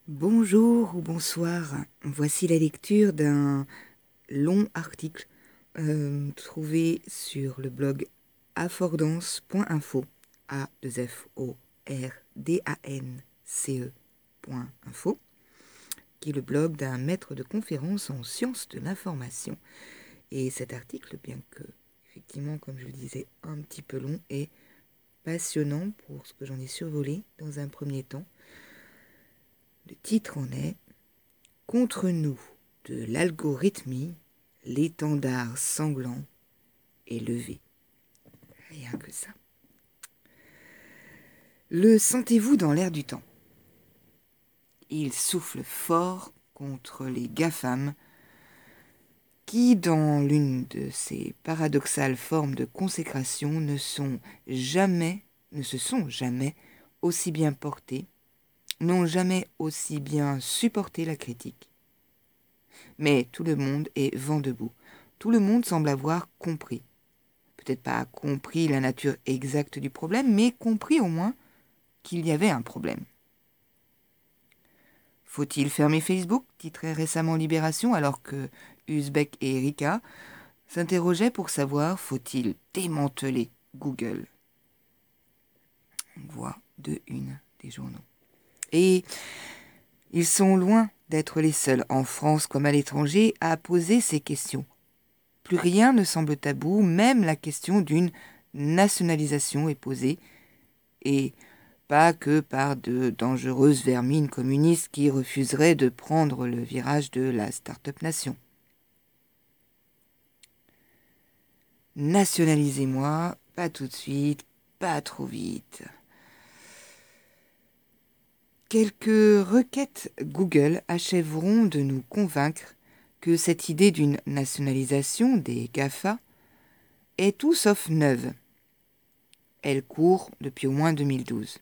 Bonjour ou bonsoir, voici la lecture d'un long article trouvé sur le blog affordance.info, A-2-F-O-R-D-A-N-C-E.info, qui est le blog d'un maître de conférences en sciences de l'information. Et cet article, bien que, effectivement, comme je le disais, un petit peu long, est passionnant pour ce que j'en ai survolé dans un premier temps. Le titre en est « Contre nous de l'algorithmie, l'étendard sanglant est levé ». Rien que ça. Le sentez-vous dans l'air du temps? Il souffle fort contre les GAFAM qui, dans l'une de ces paradoxales formes de consécration, ne se sont jamais aussi bien portés, n'ont jamais aussi bien supporté la critique. Mais tout le monde est vent debout. Tout le monde semble avoir compris. Peut-être pas compris la nature exacte du problème, mais compris au moins qu'il y avait un problème. Faut-il fermer Facebook, titrait récemment Libération, alors que Uzbek et Erika s'interrogeaient pour savoir faut-il démanteler Google. Voix de une des journaux. Et ils sont loin d'être les seuls, en France comme à l'étranger, à poser ces questions. Plus rien ne semble tabou, même la question d'une nationalisation est posée, et pas que par de dangereuses vermines communistes qui refuseraient de prendre le virage de la start-up nation. Nationalisez-moi, pas tout de suite, pas trop vite. Quelques requêtes Google achèveront de nous convaincre que cette idée d'une nationalisation des GAFA est tout sauf neuve. Elle court depuis au moins 2012.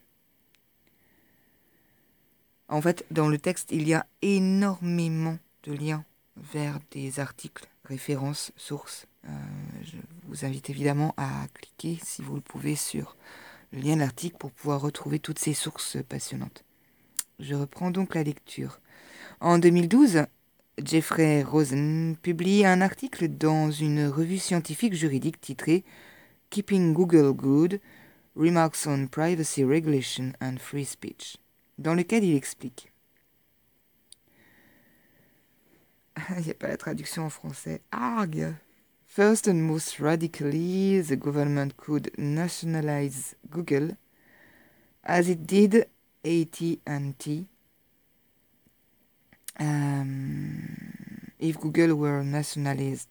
En fait, dans le texte, il y a énormément de liens vers des articles, références, sources. Je vous invite évidemment à cliquer, si vous le pouvez, sur le lien de l'article pour pouvoir retrouver toutes ces sources passionnantes. Je reprends donc la lecture. En 2012, Jeffrey Rosen publie un article dans une revue scientifique juridique titré « Keeping Google Good, Remarks on Privacy Regulation and Free Speech », dans lequel il explique. Il n'y a pas la traduction en français. Arg! First and most radically, the government could nationalize Google, as it did AT&T. If Google were nationalized,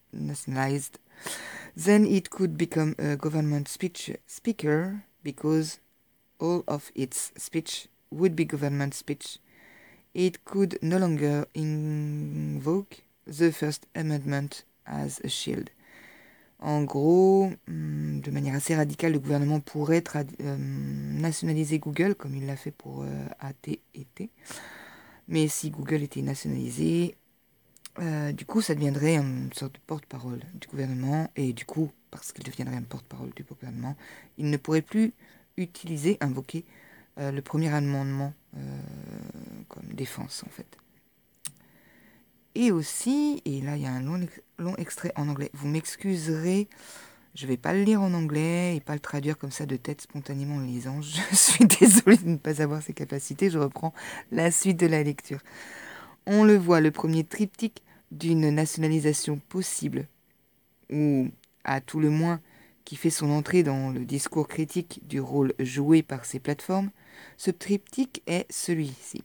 then it could become a government speaker because all of its speech would be government speech. It could no longer invoke the First Amendment as a shield. En gros, de manière assez radicale, le gouvernement pourrait nationaliser Google, comme il l'a fait pour AT&T. Mais si Google était nationalisé, du coup, ça deviendrait une sorte de porte-parole du gouvernement. Et du coup, parce qu'il deviendrait un porte-parole du gouvernement, il ne pourrait plus invoquer le premier amendement comme défense, en fait. Et aussi, et là il y a un long extrait en anglais, vous m'excuserez, je vais pas le lire en anglais et pas le traduire comme ça de tête spontanément en le lisant, je suis désolée de ne pas avoir ces capacités, je reprends la suite de la lecture. On le voit, le premier triptyque d'une nationalisation possible, ou à tout le moins qui fait son entrée dans le discours critique du rôle joué par ces plateformes, ce triptyque est celui-ci.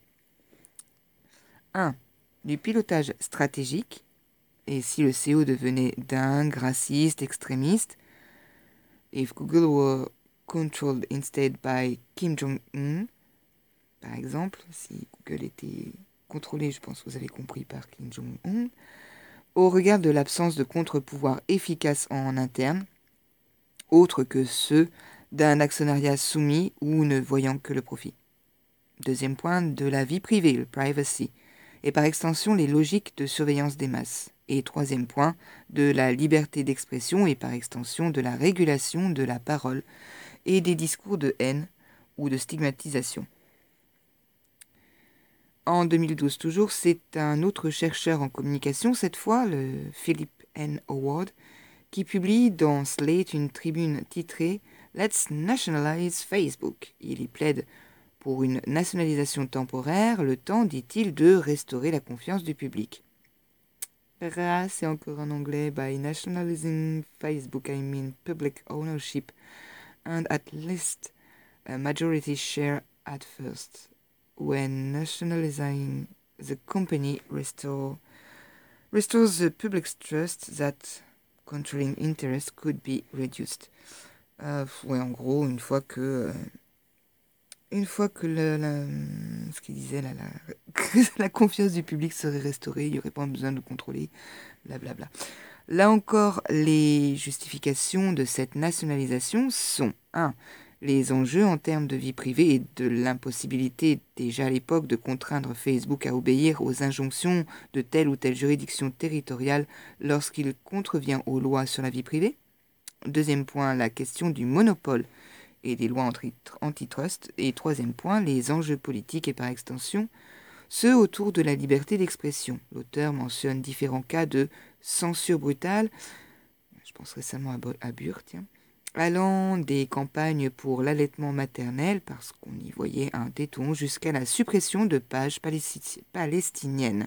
1. Du pilotage stratégique, et si le CEO devenait dingue, raciste, extrémiste, if Google were controlled instead by Kim Jong-un, par exemple, si Google était contrôlé, je pense que vous avez compris, par Kim Jong-un, au regard de l'absence de contre-pouvoir efficace en interne, autre que ceux d'un actionnariat soumis ou ne voyant que le profit. Deuxième point, de la vie privée, le privacy, et par extension les logiques de surveillance des masses. Et troisième point, de la liberté d'expression et par extension de la régulation de la parole et des discours de haine ou de stigmatisation. En 2012 toujours, c'est un autre chercheur en communication, cette fois, le Philip N. Howard, qui publie dans Slate une tribune titrée « Let's Nationalize Facebook ». Il y plaide pour une nationalisation temporaire, le temps, dit-il, de restaurer la confiance du public. C'est encore en anglais. By nationalizing Facebook, I mean public ownership and at least a majority share at first. When nationalizing the company restores the public's trust that controlling interest could be reduced. Ouais, en gros, une fois que ce qu'il disait là, que la confiance du public serait restaurée, il n'y aurait pas besoin de contrôler, blablabla. Là encore, les justifications de cette nationalisation sont 1. Les enjeux en termes de vie privée et de l'impossibilité déjà à l'époque de contraindre Facebook à obéir aux injonctions de telle ou telle juridiction territoriale lorsqu'il contrevient aux lois sur la vie privée. Deuxième point, la question du monopole et des lois antitrust. Et troisième point, les enjeux politiques et par extension, ceux autour de la liberté d'expression. L'auteur mentionne différents cas de censure brutale, je pense récemment à Bure, tiens, allant des campagnes pour l'allaitement maternel, parce qu'on y voyait un téton, jusqu'à la suppression de pages palestiniennes.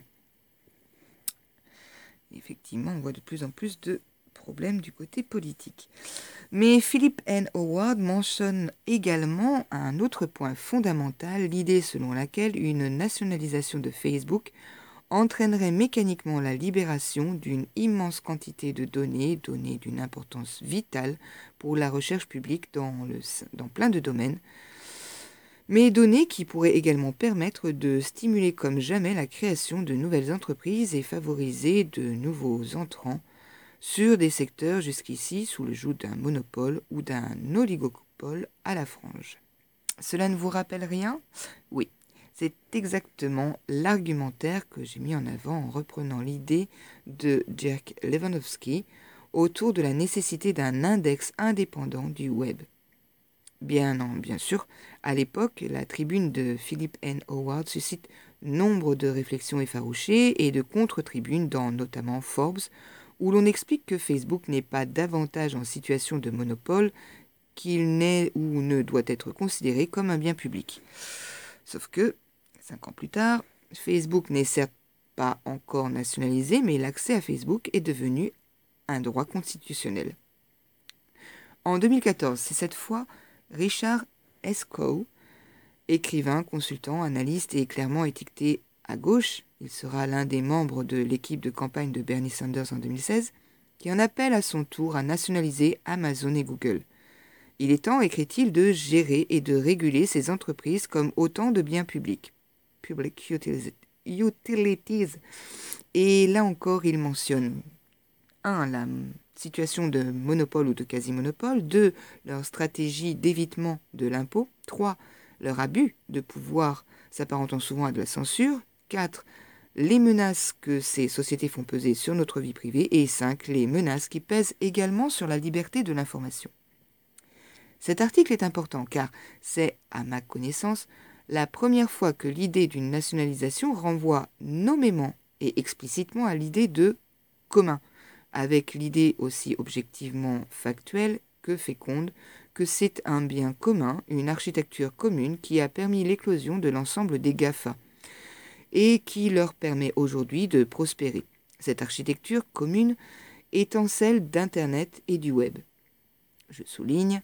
Effectivement, on voit de plus en plus de problèmes du côté politique. Mais Philip N. Howard mentionne également un autre point fondamental, l'idée selon laquelle une nationalisation de Facebook entraînerait mécaniquement la libération d'une immense quantité de données d'une importance vitale pour la recherche publique dans plein de domaines, mais données qui pourraient également permettre de stimuler comme jamais la création de nouvelles entreprises et favoriser de nouveaux entrants sur des secteurs jusqu'ici sous le joug d'un monopole ou d'un oligopole à la frange. Cela ne vous rappelle rien ? Oui, c'est exactement l'argumentaire que j'ai mis en avant en reprenant l'idée de Jack Lewandowski autour de la nécessité d'un index indépendant du web. Bien sûr, à l'époque, la tribune de Philip N. Howard suscite nombre de réflexions effarouchées et de contre-tribunes dans notamment Forbes, où l'on explique que Facebook n'est pas davantage en situation de monopole qu'il n'est ou ne doit être considéré comme un bien public. Sauf que, 5 ans plus tard, Facebook n'est certes pas encore nationalisé, mais l'accès à Facebook est devenu un droit constitutionnel. En 2014, c'est cette fois Richard S. Coe, écrivain, consultant, analyste et clairement étiqueté à gauche, il sera l'un des membres de l'équipe de campagne de Bernie Sanders en 2016, qui en appelle à son tour à nationaliser Amazon et Google. Il est temps, écrit-il, de gérer et de réguler ces entreprises comme autant de biens publics. Public utilities. Et là encore, il mentionne 1. La situation de monopole ou de quasi-monopole. 2. Leur stratégie d'évitement de l'impôt. 3. Leur abus de pouvoir s'apparentant souvent à de la censure. 4. Les menaces que ces sociétés font peser sur notre vie privée. Et 5. Les menaces qui pèsent également sur la liberté de l'information. Cet article est important car c'est, à ma connaissance, la première fois que l'idée d'une nationalisation renvoie nommément et explicitement à l'idée de commun, avec l'idée aussi objectivement factuelle que féconde que c'est un bien commun, une architecture commune qui a permis l'éclosion de l'ensemble des GAFA et qui leur permet aujourd'hui de prospérer. Cette architecture commune étant celle d'Internet et du web. Je souligne.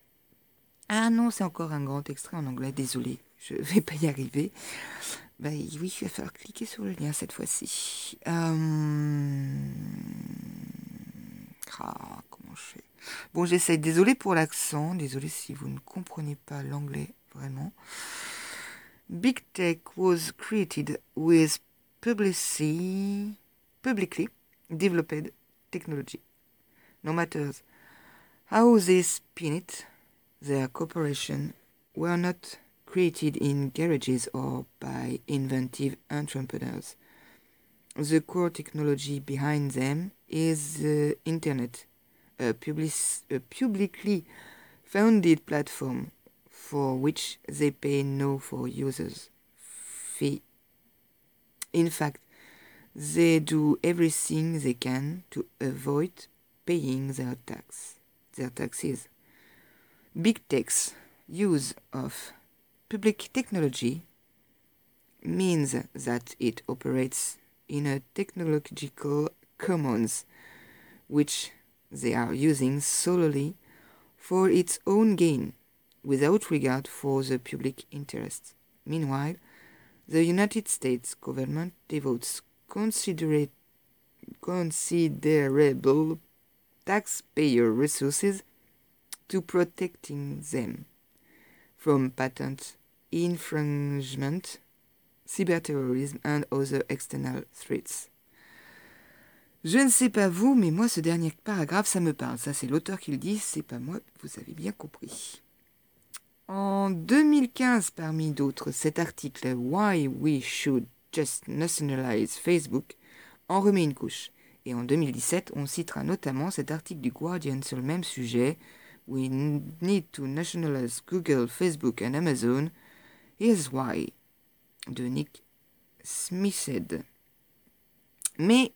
Ah non, c'est encore un grand extrait en anglais, désolé, je vais pas y arriver. Oui, il va falloir cliquer sur le lien cette fois-ci. Comment je fais ? Bon, j'essaie, désolé pour l'accent, désolé si vous ne comprenez pas l'anglais, vraiment. Big Tech was created with publicly developed technology. No matter how they spin it, their corporations were not created in garages or by inventive entrepreneurs. The core technology behind them is the Internet, a publicly funded platform for which they pay no for users fee In fact, they do everything they can to avoid paying their taxes. Big tech's use of public technology means that it operates in a technological commons, which they are using solely for its own gain, without regard for the public interest. Meanwhile, the United States government devotes considerable taxpayer resources to protecting them from patent infringement, cyberterrorism and other external threats. Je ne sais pas vous, mais moi, ce dernier paragraphe, ça me parle. Ça, c'est l'auteur qui le dit, c'est pas moi, vous avez bien compris. En 2015, parmi d'autres, cet article « Why we should just nationalize Facebook » en remet une couche. Et en 2017, on citera notamment cet article du Guardian sur le même sujet « We need to nationalize Google, Facebook and Amazon. Here's why » de Nick Smithed. Mais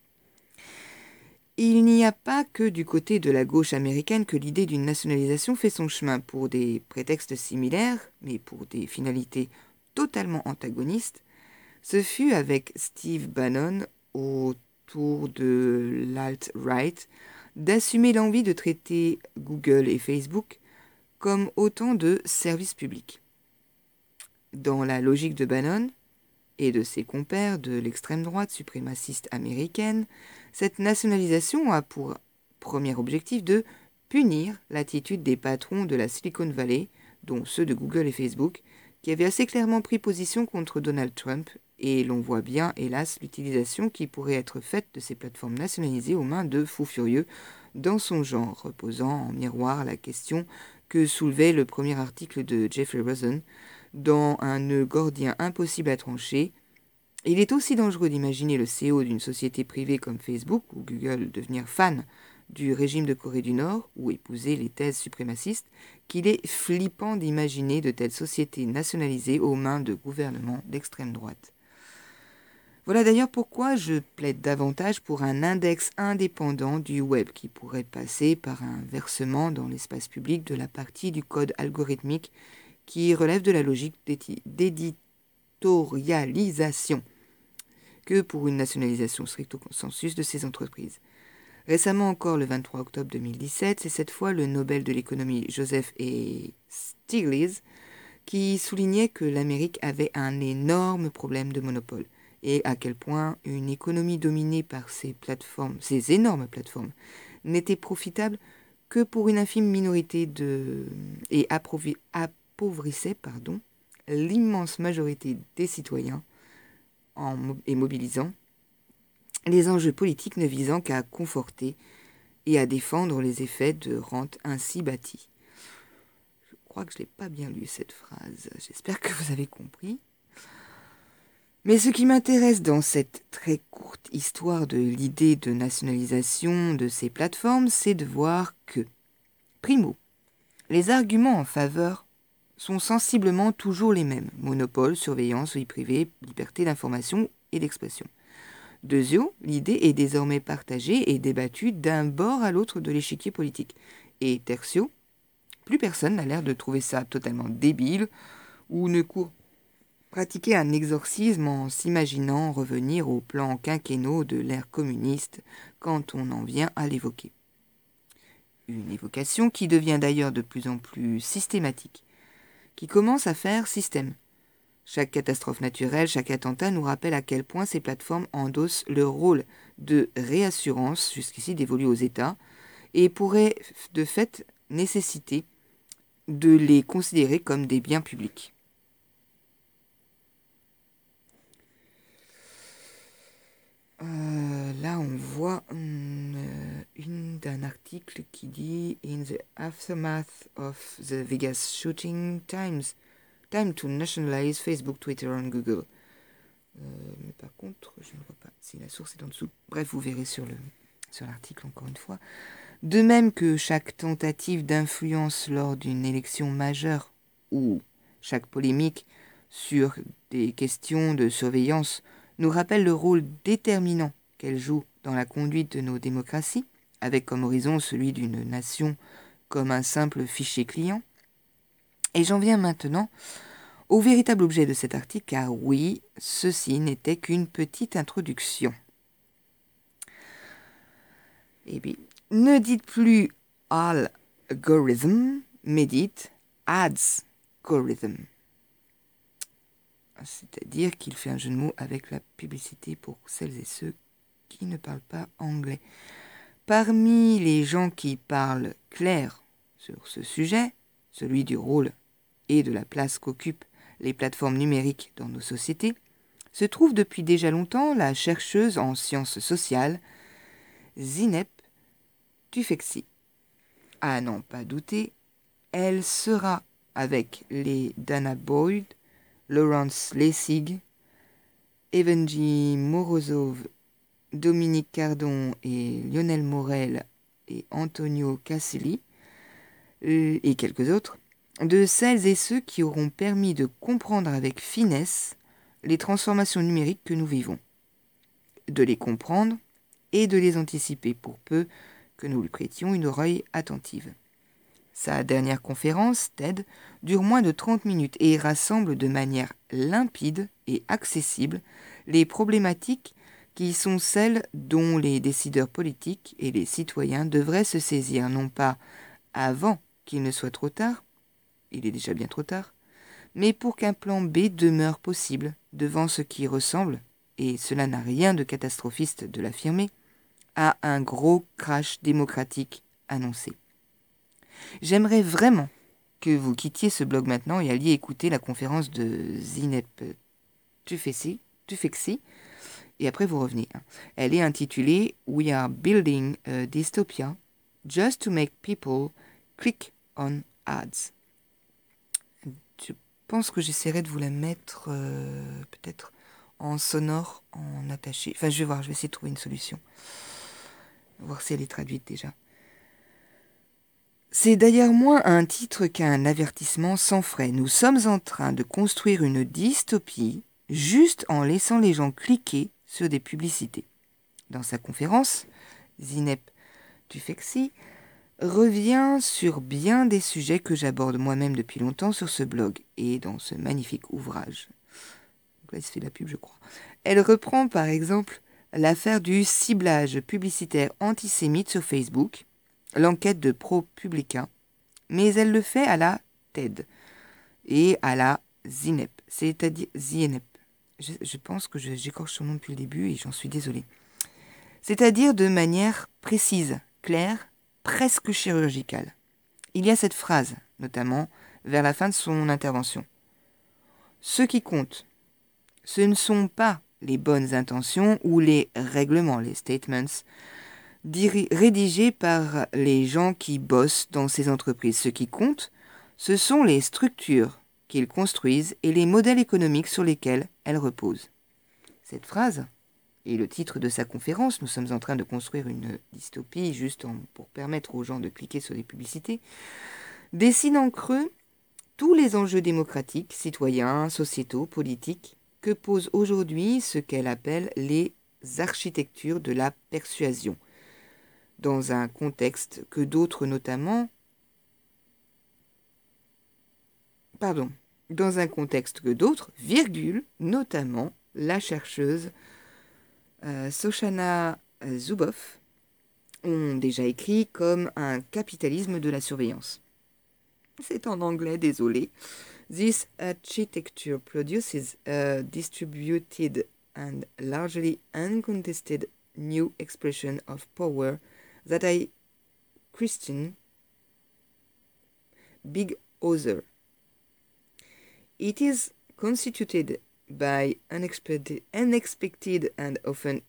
il n'y a pas que du côté de la gauche américaine que l'idée d'une nationalisation fait son chemin pour des prétextes similaires, mais pour des finalités totalement antagonistes. Ce fut avec Steve Bannon, autour de l'alt-right, d'assumer l'envie de traiter Google et Facebook comme autant de services publics. Dans la logique de Bannon et de ses compères de l'extrême droite suprémaciste américaine, cette nationalisation a pour premier objectif de punir l'attitude des patrons de la Silicon Valley, dont ceux de Google et Facebook, qui avaient assez clairement pris position contre Donald Trump, et l'on voit bien, hélas, l'utilisation qui pourrait être faite de ces plateformes nationalisées aux mains de fous furieux dans son genre, reposant en miroir la question que soulevait le premier article de Jeffrey Rosen dans un nœud gordien impossible à trancher. Il est aussi dangereux d'imaginer le CEO d'une société privée comme Facebook ou Google devenir fan du régime de Corée du Nord ou épouser les thèses suprémacistes qu'il est flippant d'imaginer de telles sociétés nationalisées aux mains de gouvernements d'extrême droite. Voilà d'ailleurs pourquoi je plaide davantage pour un index indépendant du web qui pourrait passer par un versement dans l'espace public de la partie du code algorithmique qui relève de la logique d'éditorialisation que pour une nationalisation stricto sensu de ces entreprises. Récemment encore, le 23 octobre 2017, c'est cette fois le Nobel de l'économie Joseph E. Stiglitz qui soulignait que l'Amérique avait un énorme problème de monopole et à quel point une économie dominée par ces énormes plateformes, n'était profitable que pour une infime minorité et appauvrissait l'immense majorité des citoyens et mobilisant les enjeux politiques ne visant qu'à conforter et à défendre les effets de rente ainsi bâtis. Je crois que je ne l'ai pas bien lu cette phrase, j'espère que vous avez compris. Mais ce qui m'intéresse dans cette très courte histoire de l'idée de nationalisation de ces plateformes, c'est de voir que, primo, les arguments en faveur sont sensiblement toujours les mêmes. Monopole, surveillance, vie privée, liberté d'information et d'expression. Deuxio, l'idée est désormais partagée et débattue d'un bord à l'autre de l'échiquier politique. Et tertio, plus personne n'a l'air de trouver ça totalement débile ou ne court pratiquer un exorcisme en s'imaginant revenir aux plans quinquennaux de l'ère communiste quand on en vient à l'évoquer. Une évocation qui devient d'ailleurs de plus en plus systématique, qui commence à faire système. Chaque catastrophe naturelle, chaque attentat nous rappelle à quel point ces plateformes endossent leur rôle de réassurance, jusqu'ici dévolu aux États, et pourraient de fait nécessiter de les considérer comme des biens publics. Là, on voit d'un article qui dit « In the aftermath of the Vegas shooting, time to nationalize Facebook, Twitter and Google ». Mais par contre, je ne vois pas si la source est en dessous. Bref, vous verrez sur l'article encore une fois. De même que chaque tentative d'influence lors d'une élection majeure ou chaque polémique sur des questions de surveillance nous rappelle le rôle déterminant qu'elle joue dans la conduite de nos démocraties, avec comme horizon celui d'une nation comme un simple fichier client. Et j'en viens maintenant au véritable objet de cet article, car oui, ceci n'était qu'une petite introduction. Et puis, ne dites plus algorithm, mais dites adsgorithm. C'est-à-dire qu'il fait un jeu de mots avec la publicité pour celles et ceux qui ne parlent pas anglais. Parmi les gens qui parlent clair sur ce sujet, celui du rôle et de la place qu'occupent les plateformes numériques dans nos sociétés, se trouve depuis déjà longtemps la chercheuse en sciences sociales Zineb Tufekci. À n'en pas douter, elle sera, avec les Dana Boyd, Lawrence Lessig, Evgeny Morozov, Dominique Cardon et Lionel Morel et Antonio Caselli, et quelques autres, de celles et ceux qui auront permis de comprendre avec finesse les transformations numériques que nous vivons, de les comprendre et de les anticiper pour peu que nous lui prêtions une oreille attentive. Sa dernière conférence, TED, dure moins de 30 minutes et rassemble de manière limpide et accessible les problématiques qui sont celles dont les décideurs politiques et les citoyens devraient se saisir, non pas avant qu'il ne soit trop tard, il est déjà bien trop tard, mais pour qu'un plan B demeure possible devant ce qui ressemble, et cela n'a rien de catastrophiste de l'affirmer, à un gros crash démocratique annoncé. J'aimerais vraiment que vous quittiez ce blog maintenant et alliez écouter la conférence de Zineb Tufekci, et après vous revenez. Elle est intitulée « We are building a dystopia just to make people click on ads ». Je pense que j'essaierai de vous la mettre peut-être en sonore, en attaché. Enfin, je vais voir, je vais essayer de trouver une solution. Voir si elle est traduite déjà. C'est d'ailleurs moins un titre qu'un avertissement sans frais. Nous sommes en train de construire une dystopie juste en laissant les gens cliquer sur des publicités. Dans sa conférence, Zineb Tufekci revient sur bien des sujets que j'aborde moi-même depuis longtemps sur ce blog et dans ce magnifique ouvrage. Donc là, il se fait de la pub, je crois. Elle reprend par exemple l'affaire du ciblage publicitaire antisémite sur Facebook, l'enquête de ProPublica, mais elle le fait à la TED et à la Zineb, c'est-à-dire Zineb. Je pense que j'écorche son nom depuis le début et j'en suis désolée. C'est-à-dire de manière précise, claire, presque chirurgicale. Il y a cette phrase, notamment, vers la fin de son intervention. Ce qui compte, ce ne sont pas les bonnes intentions ou les règlements, les statements, rédigés par les gens qui bossent dans ces entreprises. Ce qui compte, ce sont les structures qu'ils construisent et les modèles économiques sur lesquels elles reposent. Cette phrase et le titre de sa conférence, « Nous sommes en train de construire une dystopie juste pour permettre aux gens de cliquer sur des publicités », dessine en creux tous les enjeux démocratiques, citoyens, sociétaux, politiques, que posent aujourd'hui ce qu'elle appelle les architectures de la persuasion, dans un contexte que d'autres virgule, notamment la chercheuse Shoshana Zuboff, ont déjà écrit comme un capitalisme de la surveillance. C'est en anglais, désolé. This architecture produces a distributed and largely uncontested new expression of power that I christen Big Other. It is constituted by unexpected and often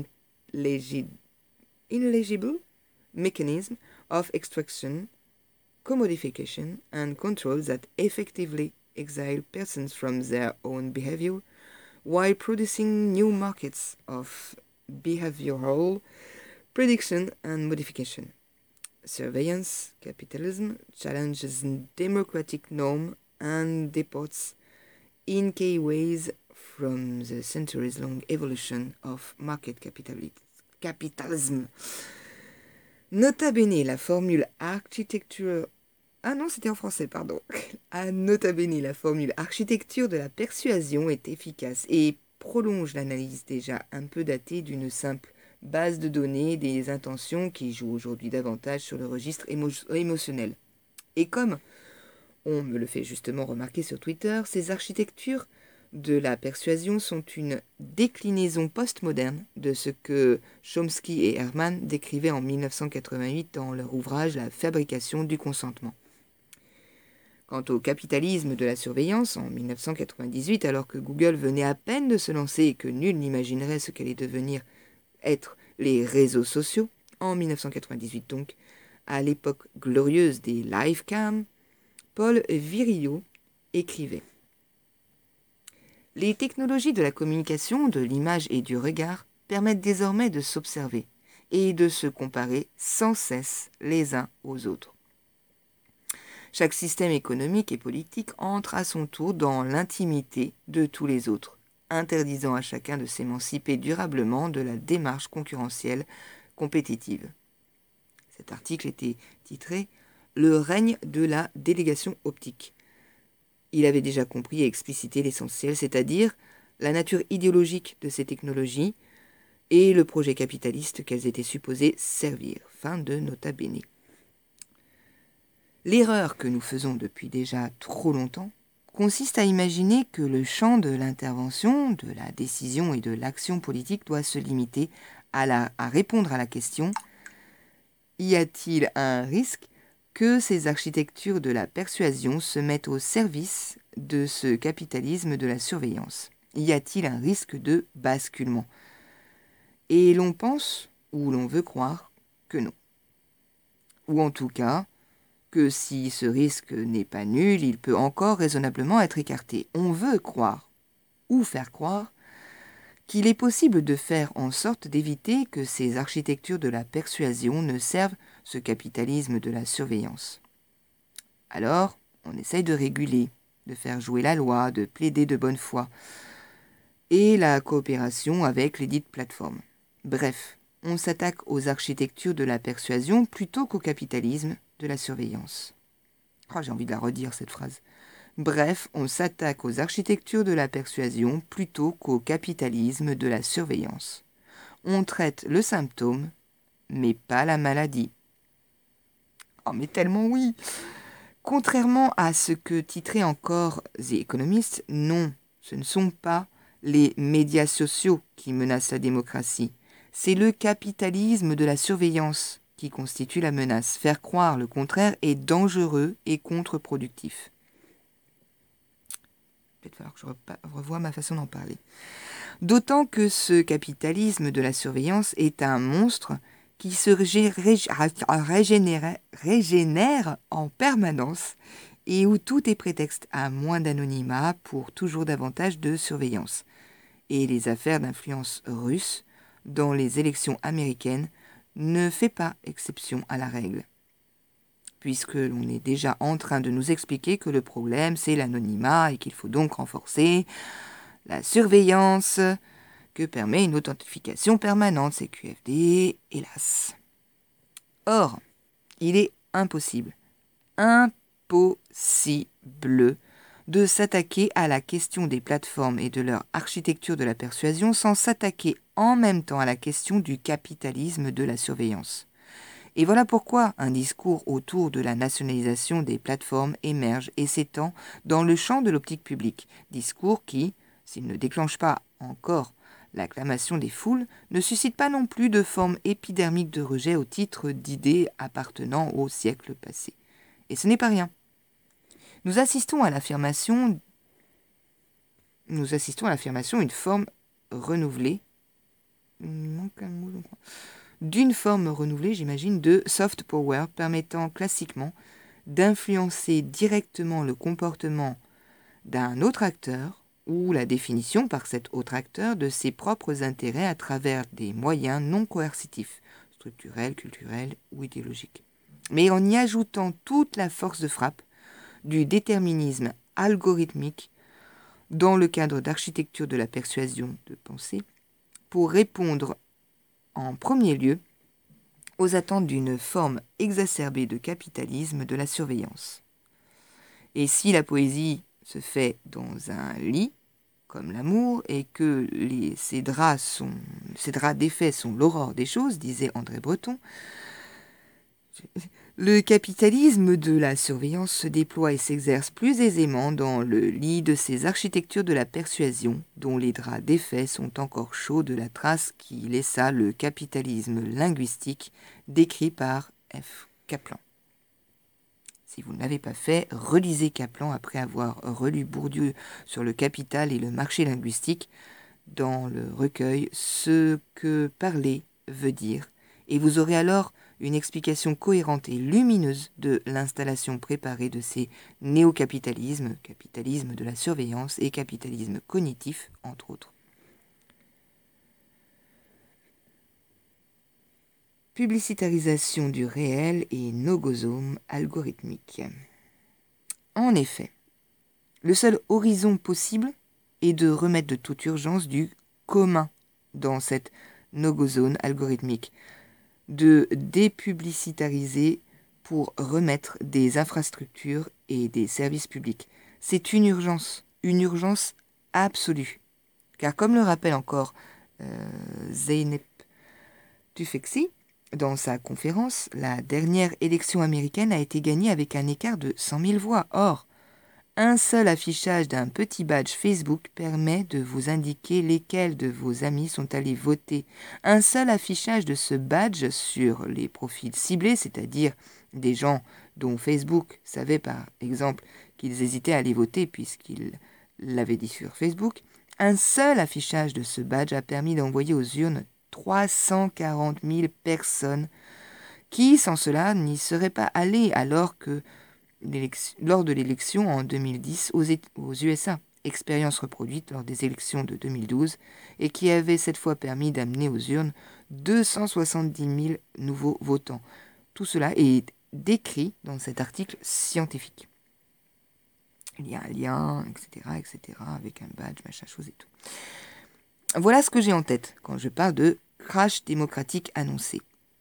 illegible mechanism of extraction, commodification, and control that effectively exile persons from their own behavior while producing new markets of behavioral prediction and modification. Surveillance capitalism challenges democratic norm and departs in key ways from the centuries-long evolution of market capitalism. Nota bene, la formule architecture... Ah non, c'était en français, pardon. Nota bene, la formule architecture de la persuasion est efficace et prolonge l'analyse déjà un peu datée d'une simple base de données des intentions qui joue aujourd'hui davantage sur le registre émotionnel. Et comme on me le fait justement remarquer sur Twitter, ces architectures de la persuasion sont une déclinaison postmoderne de ce que Chomsky et Herman décrivaient en 1988 dans leur ouvrage La fabrication du consentement. Quant au capitalisme de la surveillance, en 1998, alors que Google venait à peine de se lancer et que nul n'imaginerait ce qu'allaient devenir être les réseaux sociaux, en 1998 donc, à l'époque glorieuse des livecams, Paul Virilio écrivait « Les technologies de la communication, de l'image et du regard permettent désormais de s'observer et de se comparer sans cesse les uns aux autres. Chaque système économique et politique entre à son tour dans l'intimité de tous les autres, interdisant à chacun de s'émanciper durablement de la démarche concurrentielle compétitive. » Cet article était titré « Le règne de la délégation optique ». Il avait déjà compris et explicité l'essentiel, c'est-à-dire la nature idéologique de ces technologies et le projet capitaliste qu'elles étaient supposées servir. Fin de nota bene. L'erreur que nous faisons depuis déjà trop longtemps consiste à imaginer que le champ de l'intervention, de la décision et de l'action politique doit se limiter à répondre à la question « Y a-t-il un risque que ces architectures de la persuasion se mettent au service de ce capitalisme de la surveillance? Y a-t-il un risque de basculement ?» Et l'on pense, ou l'on veut croire, que non. Ou en tout cas, que si ce risque n'est pas nul, il peut encore raisonnablement être écarté. On veut croire, ou faire croire, qu'il est possible de faire en sorte d'éviter que ces architectures de la persuasion ne servent ce capitalisme de la surveillance. Alors, on essaye de réguler, de faire jouer la loi, de plaider de bonne foi, et la coopération avec les dites plateformes. Bref, on s'attaque aux architectures de la persuasion plutôt qu'au capitalisme de la surveillance. Oh, j'ai envie de la redire, cette phrase. Bref, on s'attaque aux architectures de la persuasion plutôt qu'au capitalisme de la surveillance. On traite le symptôme, mais pas la maladie. Oh, mais tellement oui! Contrairement à ce que titrait encore The Economist, non, ce ne sont pas les médias sociaux qui menacent la démocratie. C'est le capitalisme de la surveillance qui constitue la menace. Faire croire le contraire est dangereux et contre-productif. Peut-être falloir que je revoie ma façon d'en parler. D'autant que ce capitalisme de la surveillance est un monstre qui se régénère en permanence et où tout est prétexte à moins d'anonymat pour toujours davantage de surveillance. Et les affaires d'influence russe dans les élections américaines ne fait pas exception à la règle, puisque l'on est déjà en train de nous expliquer que le problème c'est l'anonymat et qu'il faut donc renforcer la surveillance que permet une authentification permanente, c'est QFD, hélas. Or, il est impossible de s'attaquer à la question des plateformes et de leur architecture de la persuasion sans s'attaquer en même temps à la question du capitalisme de la surveillance. Et voilà pourquoi un discours autour de la nationalisation des plateformes émerge et s'étend dans le champ de l'optique publique. Discours qui, s'il ne déclenche pas encore l'acclamation des foules, ne suscite pas non plus de forme épidermique de rejet au titre d'idées appartenant au siècle passé. Et ce n'est pas rien. Nous assistons à l'affirmation d'une forme renouvelée, j'imagine, de soft power permettant classiquement d'influencer directement le comportement d'un autre acteur ou la définition par cet autre acteur de ses propres intérêts à travers des moyens non coercitifs, structurels, culturels ou idéologiques. Mais en y ajoutant toute la force de frappe du déterminisme algorithmique dans le cadre d'architecture de la persuasion de pensée, pour répondre en premier lieu aux attentes d'une forme exacerbée de capitalisme de la surveillance. Et si la poésie se fait dans un lit, comme l'amour, et que ces draps défaits sont l'aurore des choses, disait André Breton, le capitalisme de la surveillance se déploie et s'exerce plus aisément dans le lit de ces architectures de la persuasion, dont les draps défaits sont encore chauds de la trace qui laissa le capitalisme linguistique décrit par F. Kaplan. Si vous ne l'avez pas fait, relisez Kaplan après avoir relu Bourdieu sur le capital et le marché linguistique dans le recueil « Ce que parler veut dire » et vous aurez alors une explication cohérente et lumineuse de l'installation préparée de ces néo-capitalismes, capitalisme de la surveillance et capitalisme cognitif, entre autres. Publicitarisation du réel et nogosome algorithmique. En effet, le seul horizon possible est de remettre de toute urgence du commun dans cette nogozone algorithmique, de dépublicitariser pour remettre des infrastructures et des services publics. C'est une urgence absolue. Car comme le rappelle encore Zeynep Tufekci, dans sa conférence, la dernière élection américaine a été gagnée avec un écart de 100 000 voix. Or, un seul affichage d'un petit badge Facebook permet de vous indiquer lesquels de vos amis sont allés voter. Un seul affichage de ce badge sur les profils ciblés, c'est-à-dire des gens dont Facebook savait par exemple qu'ils hésitaient à aller voter puisqu'ils l'avaient dit sur Facebook, un seul affichage de ce badge a permis d'envoyer aux urnes 340 000 personnes qui, sans cela, n'y seraient pas allées alors que lors de l'élection en 2010 aux USA, expérience reproduite lors des élections de 2012 et qui avait cette fois permis d'amener aux urnes 270 000 nouveaux votants. Tout cela est décrit dans cet article scientifique. Il y a un lien, etc., avec un badge, machin chose et tout. Voilà ce que j'ai en tête quand je parle de crash démocratique annoncé.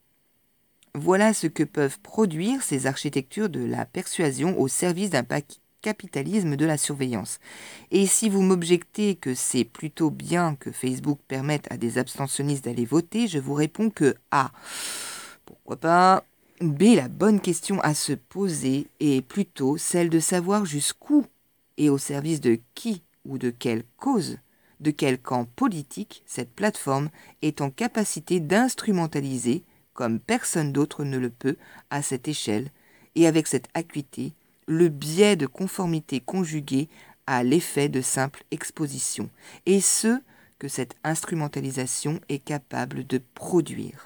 Voilà ce que peuvent produire ces architectures de la persuasion au service d'un capitalisme de la surveillance. Et si vous m'objectez que c'est plutôt bien que Facebook permette à des abstentionnistes d'aller voter, je vous réponds que A, pourquoi pas, B, la bonne question à se poser est plutôt celle de savoir jusqu'où et au service de qui ou de quelle cause, de quel camp politique cette plateforme est en capacité d'instrumentaliser comme personne d'autre ne le peut à cette échelle, et avec cette acuité, le biais de conformité conjugué à l'effet de simple exposition, et ce que cette instrumentalisation est capable de produire.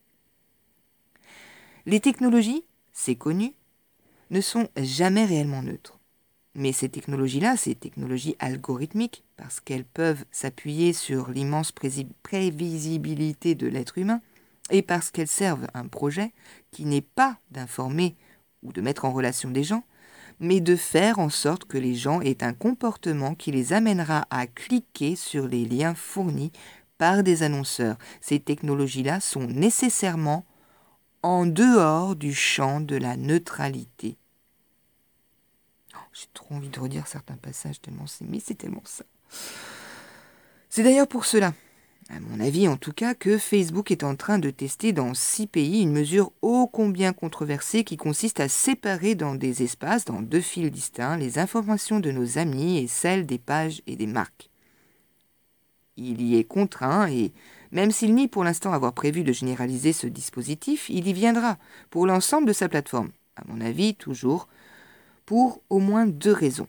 Les technologies, c'est connu, ne sont jamais réellement neutres. Mais ces technologies-là, ces technologies algorithmiques, parce qu'elles peuvent s'appuyer sur l'immense prévisibilité de l'être humain, et parce qu'elles servent un projet qui n'est pas d'informer ou de mettre en relation des gens, mais de faire en sorte que les gens aient un comportement qui les amènera à cliquer sur les liens fournis par des annonceurs. Ces technologies-là sont nécessairement en dehors du champ de la neutralité. J'ai trop envie de redire certains passages, mais c'est tellement ça. C'est d'ailleurs pour cela, à mon avis en tout cas, que Facebook est en train de tester dans 6 pays une mesure ô combien controversée qui consiste à séparer dans des espaces, dans 2 fils distincts, les informations de nos amis et celles des pages et des marques. Il y est contraint et, même s'il nie pour l'instant avoir prévu de généraliser ce dispositif, il y viendra pour l'ensemble de sa plateforme, à mon avis toujours, pour au moins 2 raisons.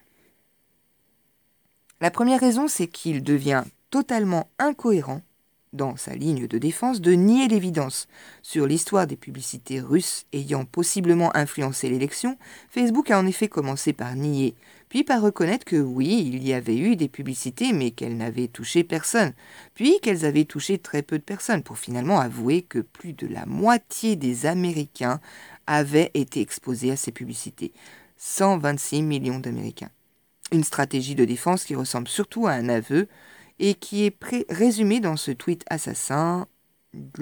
La première raison, c'est qu'il devient totalement incohérent dans sa ligne de défense de nier l'évidence. Sur l'histoire des publicités russes ayant possiblement influencé l'élection, Facebook a en effet commencé par nier, puis par reconnaître que oui, il y avait eu des publicités, mais qu'elles n'avaient touché personne, puis qu'elles avaient touché très peu de personnes, pour finalement avouer que plus de la moitié des Américains avaient été exposés à ces publicités. 126 millions d'Américains. Une stratégie de défense qui ressemble surtout à un aveu et qui est résumée dans ce tweet assassin. Je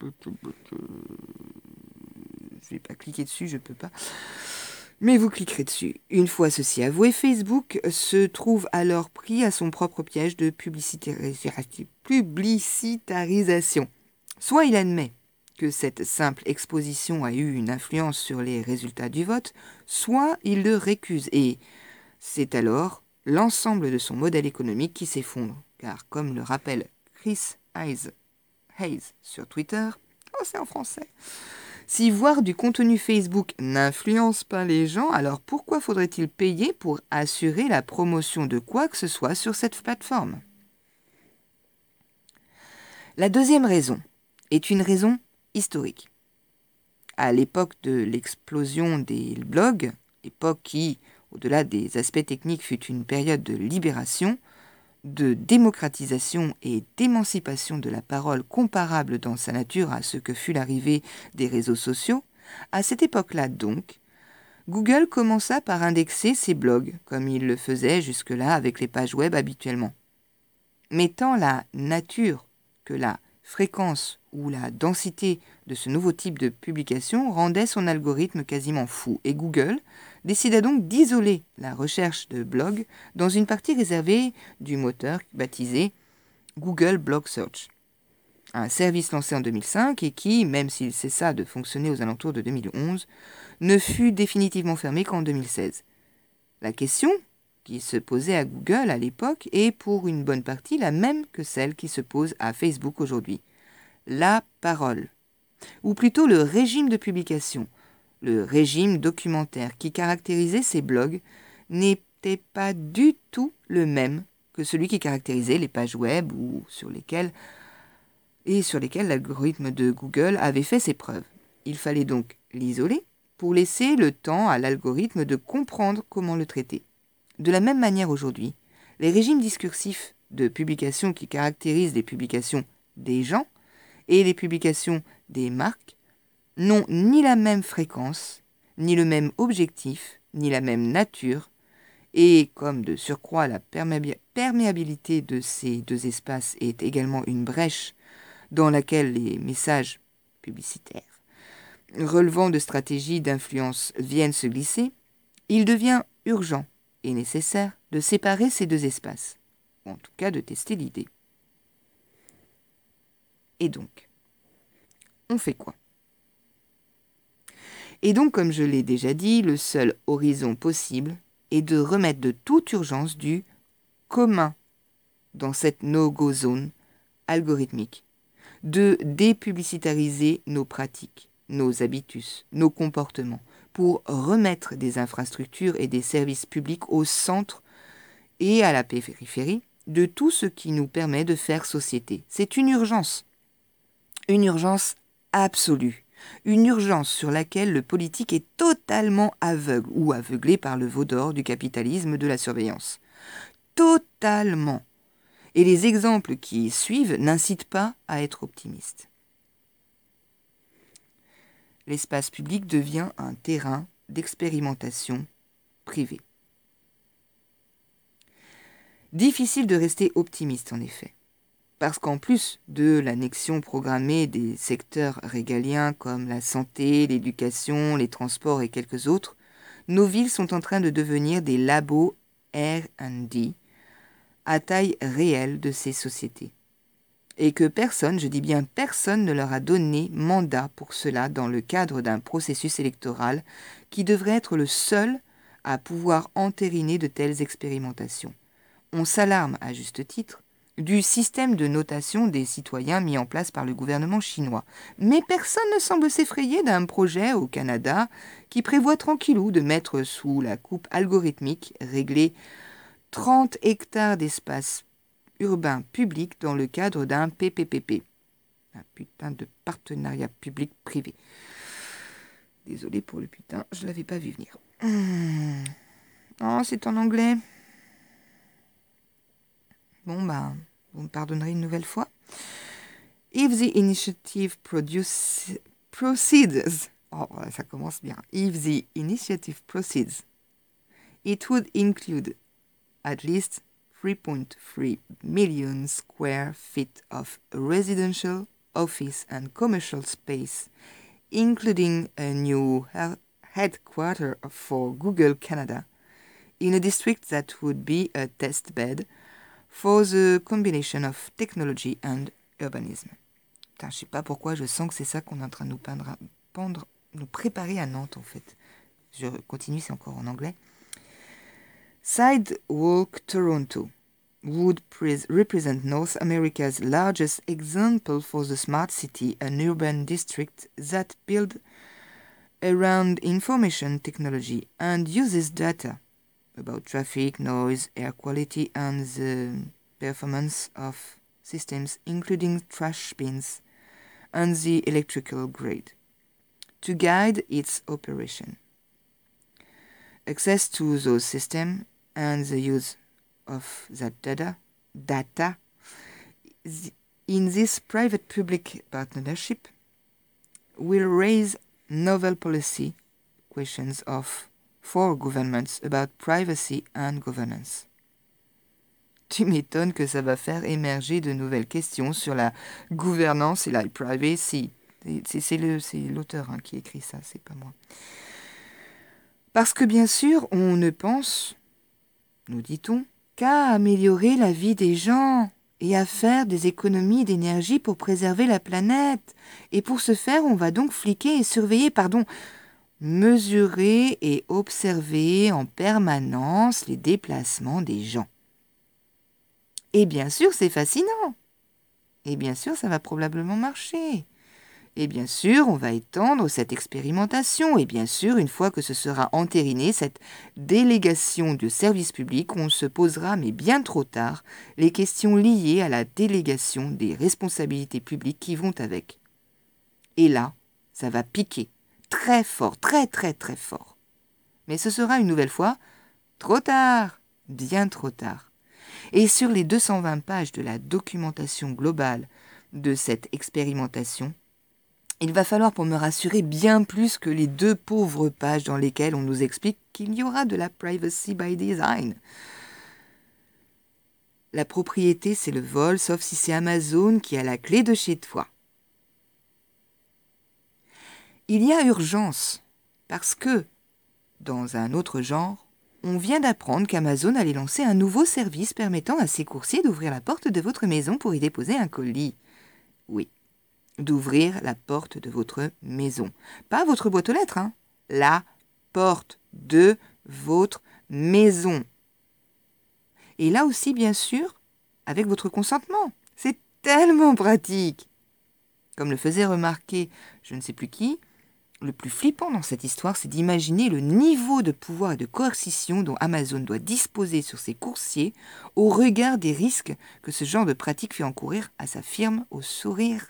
vais pas cliquer dessus, je peux pas. Mais vous cliquerez dessus. Une fois ceci avoué, Facebook se trouve alors pris à son propre piège de publicitarisation. Soit il admet que cette simple exposition a eu une influence sur les résultats du vote, soit il le récuse. Et c'est alors l'ensemble de son modèle économique qui s'effondre. Car comme le rappelle Chris Hayes sur Twitter, oh c'est en français, si voir du contenu Facebook n'influence pas les gens, alors pourquoi faudrait-il payer pour assurer la promotion de quoi que ce soit sur cette plateforme? La deuxième raison est une raison historique. À l'époque de l'explosion des blogs, époque qui, au-delà des aspects techniques, fut une période de libération, de démocratisation et d'émancipation de la parole comparable dans sa nature à ce que fut l'arrivée des réseaux sociaux, à cette époque-là donc, Google commença par indexer ses blogs, comme il le faisait jusque-là avec les pages web habituellement. Mais tant la nature que la fréquence ou la densité de ce nouveau type de publication rendait son algorithme quasiment fou, et Google décida donc d'isoler la recherche de blogs dans une partie réservée du moteur baptisé Google Blog Search, un service lancé en 2005 et qui, même s'il cessa de fonctionner aux alentours de 2011, ne fut définitivement fermé qu'en 2016. La question qui se posait à Google à l'époque est pour une bonne partie la même que celle qui se pose à Facebook aujourd'hui. La parole, ou plutôt le régime de publication, le régime documentaire qui caractérisait ces blogs n'était pas du tout le même que celui qui caractérisait les pages web ou sur lesquelles l'algorithme de Google avait fait ses preuves. Il fallait donc l'isoler pour laisser le temps à l'algorithme de comprendre comment le traiter. De la même manière aujourd'hui, les régimes discursifs de publication qui caractérisent les publications des gens et les publications des marques n'ont ni la même fréquence, ni le même objectif, ni la même nature, et comme de surcroît la perméabilité de ces deux espaces est également une brèche dans laquelle les messages publicitaires relevant de stratégies d'influence viennent se glisser, il devient urgent et nécessaire de séparer ces deux espaces, ou en tout cas de tester l'idée. Et donc, on fait quoi? Et donc, comme je l'ai déjà dit, le seul horizon possible est de remettre de toute urgence du commun dans cette no-go zone algorithmique, de dépublicitariser nos pratiques, nos habitus, nos comportements, pour remettre des infrastructures et des services publics au centre et à la périphérie de tout ce qui nous permet de faire société. C'est une urgence absolue, une urgence sur laquelle le politique est totalement aveugle ou aveuglé par le veau d'or du capitalisme de la surveillance. Totalement. Et les exemples qui suivent n'incitent pas à être optimiste. L'espace public devient un terrain d'expérimentation privée. Difficile de rester optimiste en effet, parce qu'en plus de l'annexion programmée des secteurs régaliens comme la santé, l'éducation, les transports et quelques autres, nos villes sont en train de devenir des labos R&D à taille réelle de ces sociétés. Et que personne, je dis bien personne, ne leur a donné mandat pour cela dans le cadre d'un processus électoral qui devrait être le seul à pouvoir entériner de telles expérimentations. On s'alarme, à juste titre, du système de notation des citoyens mis en place par le gouvernement chinois. Mais personne ne semble s'effrayer d'un projet au Canada qui prévoit tranquillou de mettre sous la coupe algorithmique réglée 30 hectares d'espace urbain public dans le cadre d'un PPPP. Un putain de partenariat public-privé. Désolé pour le putain, je l'avais pas vu venir. Oh, c'est en anglais. Bon, bah, vous me pardonnerez une nouvelle fois. If the initiative proceeds... Oh, ça commence bien. If the initiative proceeds, it would include at least 3.3 million square feet of residential, office and commercial space, including a new headquarters for Google Canada, in a district that would be a test bed for the combination of technology and urbanism. Putain, je sais pas pourquoi, je sens que c'est ça qu'on est en train de nous préparer à Nantes en fait. Je continue, c'est encore en anglais. Sidewalk Toronto would represent North America's largest example for the smart city, an urban district that builds around information technology and uses data about traffic, noise, air quality, and the performance of systems, including trash bins and the electrical grid, to guide its operation. Access to those systems and the use of that data in this private-public partnership will raise novel policy questions for governments about privacy and governance. Tu m'étonnes que ça va faire émerger de nouvelles questions sur la gouvernance et la privacy. C'est l'auteur qui écrit ça, c'est pas moi. Parce que bien sûr, on ne pense, nous dit-on, qu'à améliorer la vie des gens et à faire des économies d'énergie pour préserver la planète. Et pour ce faire, on va donc fliquer et surveiller, mesurer et observer en permanence les déplacements des gens. Et bien sûr, c'est fascinant. Et bien sûr, ça va probablement marcher. Et bien sûr, on va étendre cette expérimentation. Et bien sûr, une fois que ce sera entériné, cette délégation de service public, on se posera, mais bien trop tard, les questions liées à la délégation des responsabilités publiques qui vont avec. Et là, ça va piquer très fort, très très très fort. Mais ce sera une nouvelle fois trop tard, bien trop tard. Et sur les 220 pages de la documentation globale de cette expérimentation, il va falloir pour me rassurer bien plus que les 2 pauvres pages dans lesquelles on nous explique qu'il y aura de la privacy by design. La propriété, c'est le vol, sauf si c'est Amazon qui a la clé de chez toi. Il y a urgence, parce que, dans un autre genre, on vient d'apprendre qu'Amazon allait lancer un nouveau service permettant à ses coursiers d'ouvrir la porte de votre maison pour y déposer un colis. Oui, d'ouvrir la porte de votre maison. Pas votre boîte aux lettres, La porte de votre maison. Et là aussi, bien sûr, avec votre consentement. C'est tellement pratique. Comme le faisait remarquer je ne sais plus qui, le plus flippant dans cette histoire, c'est d'imaginer le niveau de pouvoir et de coercition dont Amazon doit disposer sur ses coursiers au regard des risques que ce genre de pratique fait encourir à sa firme au sourire.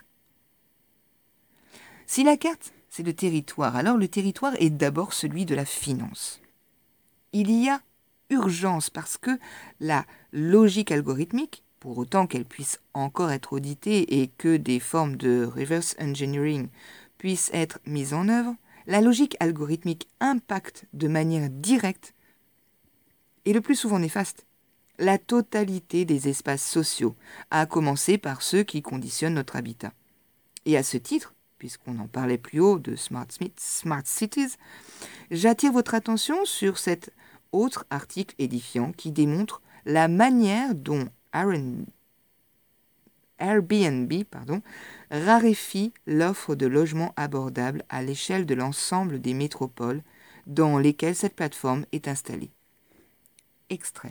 Si la carte, c'est le territoire, alors le territoire est d'abord celui de la finance. Il y a urgence parce que la logique algorithmique, pour autant qu'elle puisse encore être auditée et que des formes de reverse engineering puissent être mises en œuvre, la logique algorithmique impacte de manière directe et le plus souvent néfaste la totalité des espaces sociaux, à commencer par ceux qui conditionnent notre habitat. Et à ce titre, puisqu'on en parlait plus haut de Smart Cities, j'attire votre attention sur cet autre article édifiant qui démontre la manière dont Airbnb raréfie l'offre de logements abordables à l'échelle de l'ensemble des métropoles dans lesquelles cette plateforme est installée. Extrait.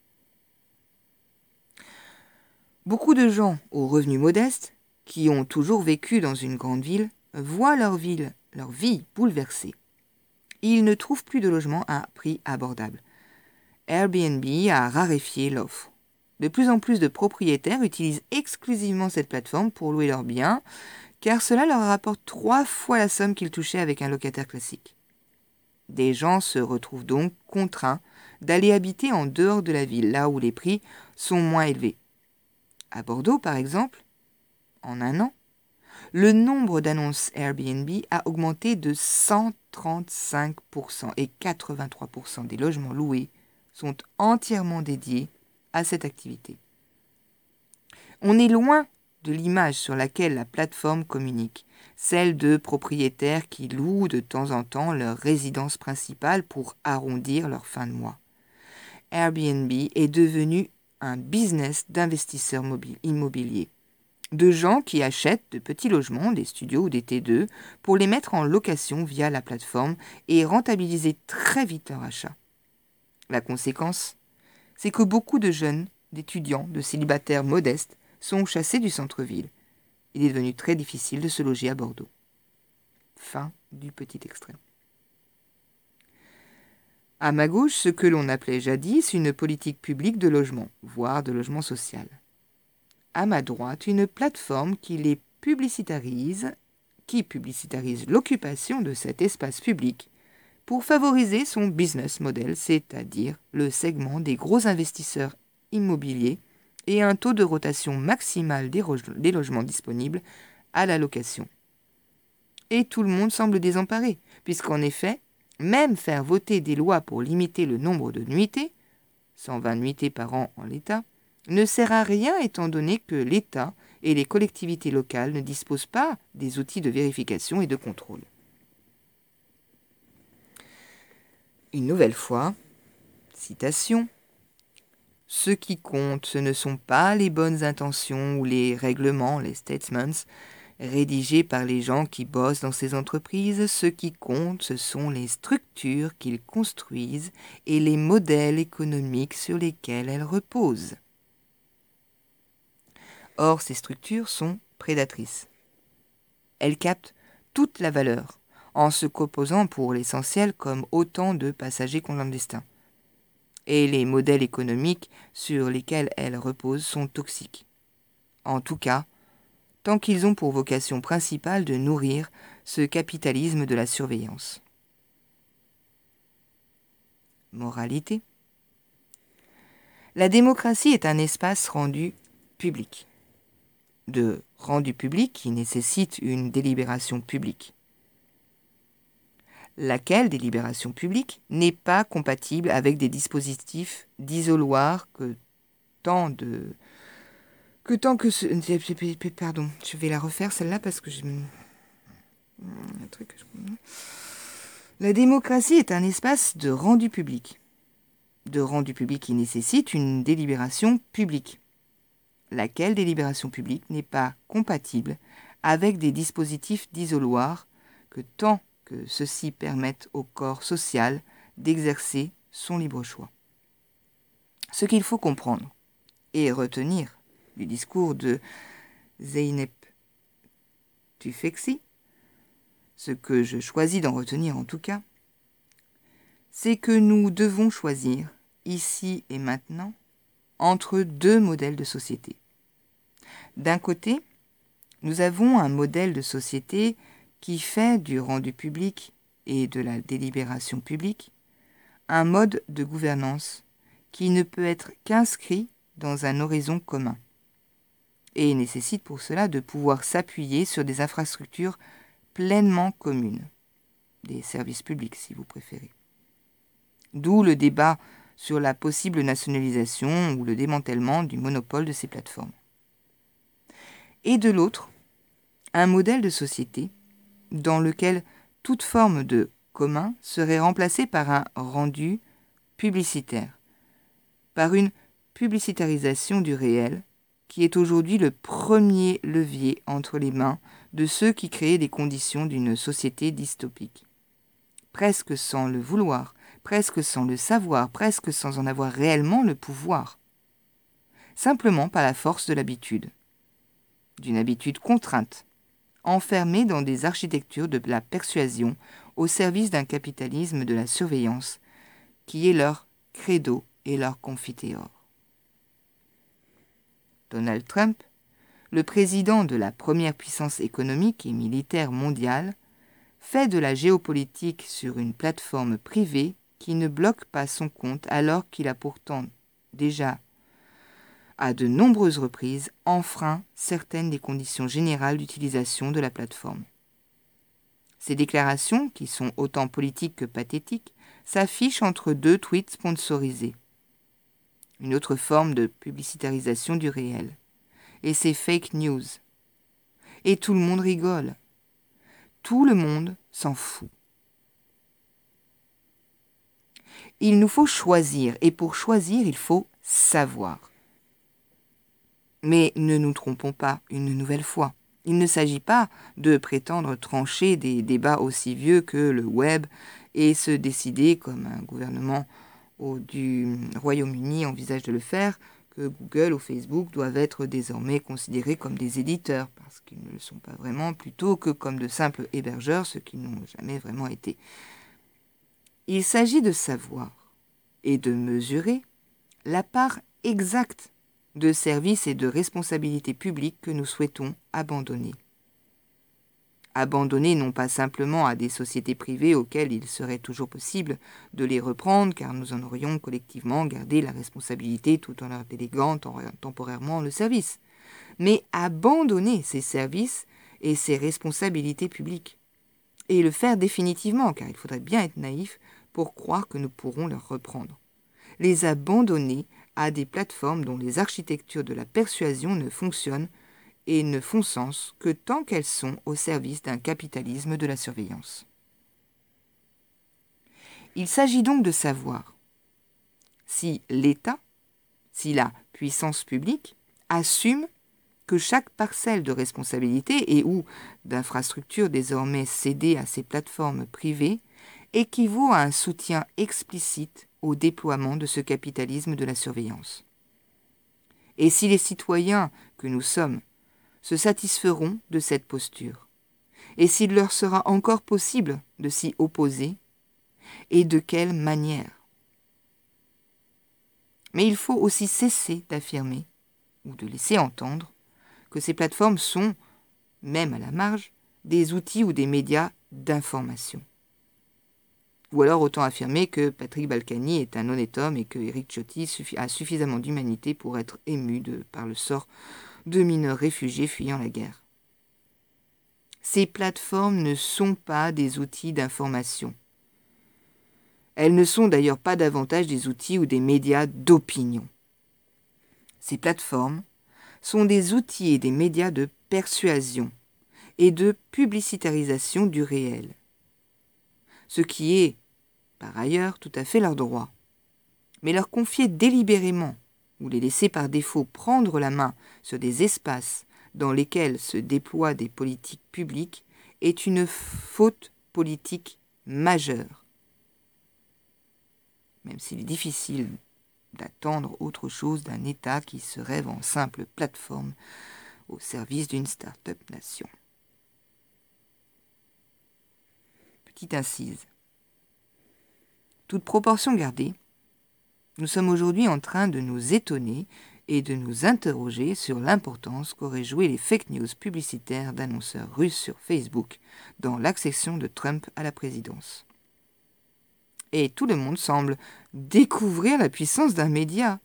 Beaucoup de gens aux revenus modestes, qui ont toujours vécu dans une grande ville, voient leur vie bouleversée. Ils ne trouvent plus de logements à prix abordable. Airbnb a raréfié l'offre. De plus en plus de propriétaires utilisent exclusivement cette plateforme pour louer leurs biens, car cela leur rapporte 3 fois la somme qu'ils touchaient avec un locataire classique. Des gens se retrouvent donc contraints d'aller habiter en dehors de la ville, là où les prix sont moins élevés. À Bordeaux, par exemple, en un an, le nombre d'annonces Airbnb a augmenté de 135% et 83% des logements loués sont entièrement dédiés à cette activité. On est loin de l'image sur laquelle la plateforme communique, celle de propriétaires qui louent de temps en temps leur résidence principale pour arrondir leur fin de mois. Airbnb est devenu un business d'investisseurs immobiliers, de gens qui achètent de petits logements, des studios ou des T2, pour les mettre en location via la plateforme et rentabiliser très vite leur achat. La conséquence, c'est que beaucoup de jeunes, d'étudiants, de célibataires modestes sont chassés du centre-ville. Il est devenu très difficile de se loger à Bordeaux. Fin du petit extrait. À ma gauche, ce que l'on appelait jadis une politique publique de logement, voire de logement social. À ma droite, une plateforme qui publicitarise l'occupation de cet espace public pour favoriser son business model, c'est-à-dire le segment des gros investisseurs immobiliers et un taux de rotation maximal des logements disponibles à la location. Et tout le monde semble désemparé, puisqu'en effet, même faire voter des lois pour limiter le nombre de nuitées, 120 nuitées par an en l'état, ne sert à rien étant donné que l'État et les collectivités locales ne disposent pas des outils de vérification et de contrôle. Une nouvelle fois, citation, « Ce qui compte, ce ne sont pas les bonnes intentions ou les règlements, les statements, rédigés par les gens qui bossent dans ces entreprises. Ce qui compte, ce sont les structures qu'ils construisent et les modèles économiques sur lesquels elles reposent. » Or, ces structures sont prédatrices. Elles captent toute la valeur, en se composant pour l'essentiel comme autant de passagers clandestins. Et les modèles économiques sur lesquels elles reposent sont toxiques. En tout cas, tant qu'ils ont pour vocation principale de nourrir ce capitalisme de la surveillance. Moralité. La démocratie est un espace rendu public. De rendu public qui nécessite une délibération publique. Laquelle délibération publique n'est pas compatible avec des dispositifs d'isoloir Pardon, je vais la refaire celle-là parce que La démocratie est un espace de rendu public. De rendu public qui nécessite une délibération publique. Laquelle délibération publique n'est pas compatible avec des dispositifs d'isoloir que tant que ceux-ci permettent au corps social d'exercer son libre choix. Ce qu'il faut comprendre et retenir du discours de Zeynep Tufekci, ce que je choisis d'en retenir en tout cas, c'est que nous devons choisir, ici et maintenant, entre deux modèles de société. D'un côté, nous avons un modèle de société qui fait du rendu public et de la délibération publique un mode de gouvernance qui ne peut être qu'inscrit dans un horizon commun et nécessite pour cela de pouvoir s'appuyer sur des infrastructures pleinement communes, des services publics si vous préférez. D'où le débat sur la possible nationalisation ou le démantèlement du monopole de ces plateformes. Et de l'autre, un modèle de société dans lequel toute forme de commun serait remplacée par un rendu publicitaire, par une publicitarisation du réel, qui est aujourd'hui le premier levier entre les mains de ceux qui créent les conditions d'une société dystopique. Presque sans le vouloir, presque sans le savoir, presque sans en avoir réellement le pouvoir. Simplement par la force de l'habitude. D'une habitude contrainte, enfermés dans des architectures de la persuasion au service d'un capitalisme de la surveillance qui est leur credo et leur confiteor. Donald Trump, le président de la première puissance économique et militaire mondiale, fait de la géopolitique sur une plateforme privée qui ne bloque pas son compte alors qu'il a pourtant déjà à de nombreuses reprises, enfreint certaines des conditions générales d'utilisation de la plateforme. Ces déclarations, qui sont autant politiques que pathétiques, s'affichent entre deux tweets sponsorisés, une autre forme de publicitarisation du réel. Et c'est fake news. Et tout le monde rigole. Tout le monde s'en fout. Il nous faut choisir, et pour choisir, il faut savoir. Mais ne nous trompons pas une nouvelle fois. Il ne s'agit pas de prétendre trancher des débats aussi vieux que le web et se décider, comme un gouvernement du Royaume-Uni envisage de le faire, que Google ou Facebook doivent être désormais considérés comme des éditeurs, parce qu'ils ne le sont pas vraiment, plutôt que comme de simples hébergeurs, ce qu'ils n'ont jamais vraiment été. Il s'agit de savoir et de mesurer la part exacte de services et de responsabilités publiques que nous souhaitons abandonner. Abandonner non pas simplement à des sociétés privées auxquelles il serait toujours possible de les reprendre, car nous en aurions collectivement gardé la responsabilité tout en leur déléguant temporairement le service, mais abandonner ces services et ces responsabilités publiques, et le faire définitivement, car il faudrait bien être naïf pour croire que nous pourrons leur reprendre. Les abandonner à des plateformes dont les architectures de la persuasion ne fonctionnent et ne font sens que tant qu'elles sont au service d'un capitalisme de la surveillance. Il s'agit donc de savoir si l'État, si la puissance publique assume que chaque parcelle de responsabilité et ou d'infrastructure désormais cédée à ces plateformes privées équivaut à un soutien explicite au déploiement de ce capitalisme de la surveillance. Et si les citoyens que nous sommes se satisferont de cette posture, et s'il leur sera encore possible de s'y opposer, et de quelle manière. Mais il faut aussi cesser d'affirmer, ou de laisser entendre, que ces plateformes sont, même à la marge, des outils ou des médias d'information. Ou alors autant affirmer que Patrick Balkany est un honnête homme et que Éric Ciotti a suffisamment d'humanité pour être ému par le sort de mineurs réfugiés fuyant la guerre. Ces plateformes ne sont pas des outils d'information. Elles ne sont d'ailleurs pas davantage des outils ou des médias d'opinion. Ces plateformes sont des outils et des médias de persuasion et de publicitarisation du réel. Ce qui est, par ailleurs, tout à fait leur droit. Mais leur confier délibérément ou les laisser par défaut prendre la main sur des espaces dans lesquels se déploient des politiques publiques est une faute politique majeure. Même s'il est difficile d'attendre autre chose d'un État qui se rêve en simple plateforme au service d'une start-up nation. Petite incise. Toute proportion gardée, nous sommes aujourd'hui en train de nous étonner et de nous interroger sur l'importance qu'auraient joué les fake news publicitaires d'annonceurs russes sur Facebook dans l'accession de Trump à la présidence. Et tout le monde semble découvrir la puissance d'un média.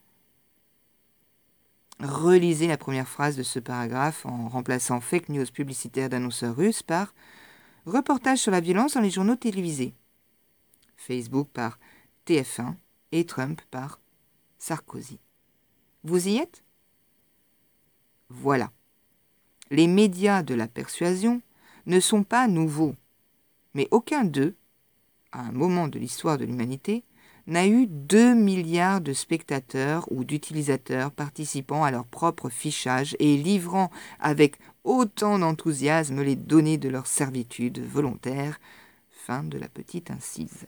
Relisez la première phrase de ce paragraphe en remplaçant fake news publicitaires d'annonceurs russes par reportage sur la violence dans les journaux télévisés. Facebook par TF1 et Trump par Sarkozy. Vous y êtes ? Voilà. Les médias de la persuasion ne sont pas nouveaux, mais aucun d'eux, à un moment de l'histoire de l'humanité, n'a eu 2 milliards de spectateurs ou d'utilisateurs participant à leur propre fichage et livrant avec autant d'enthousiasme les données de leur servitude volontaire. Fin de la petite incise.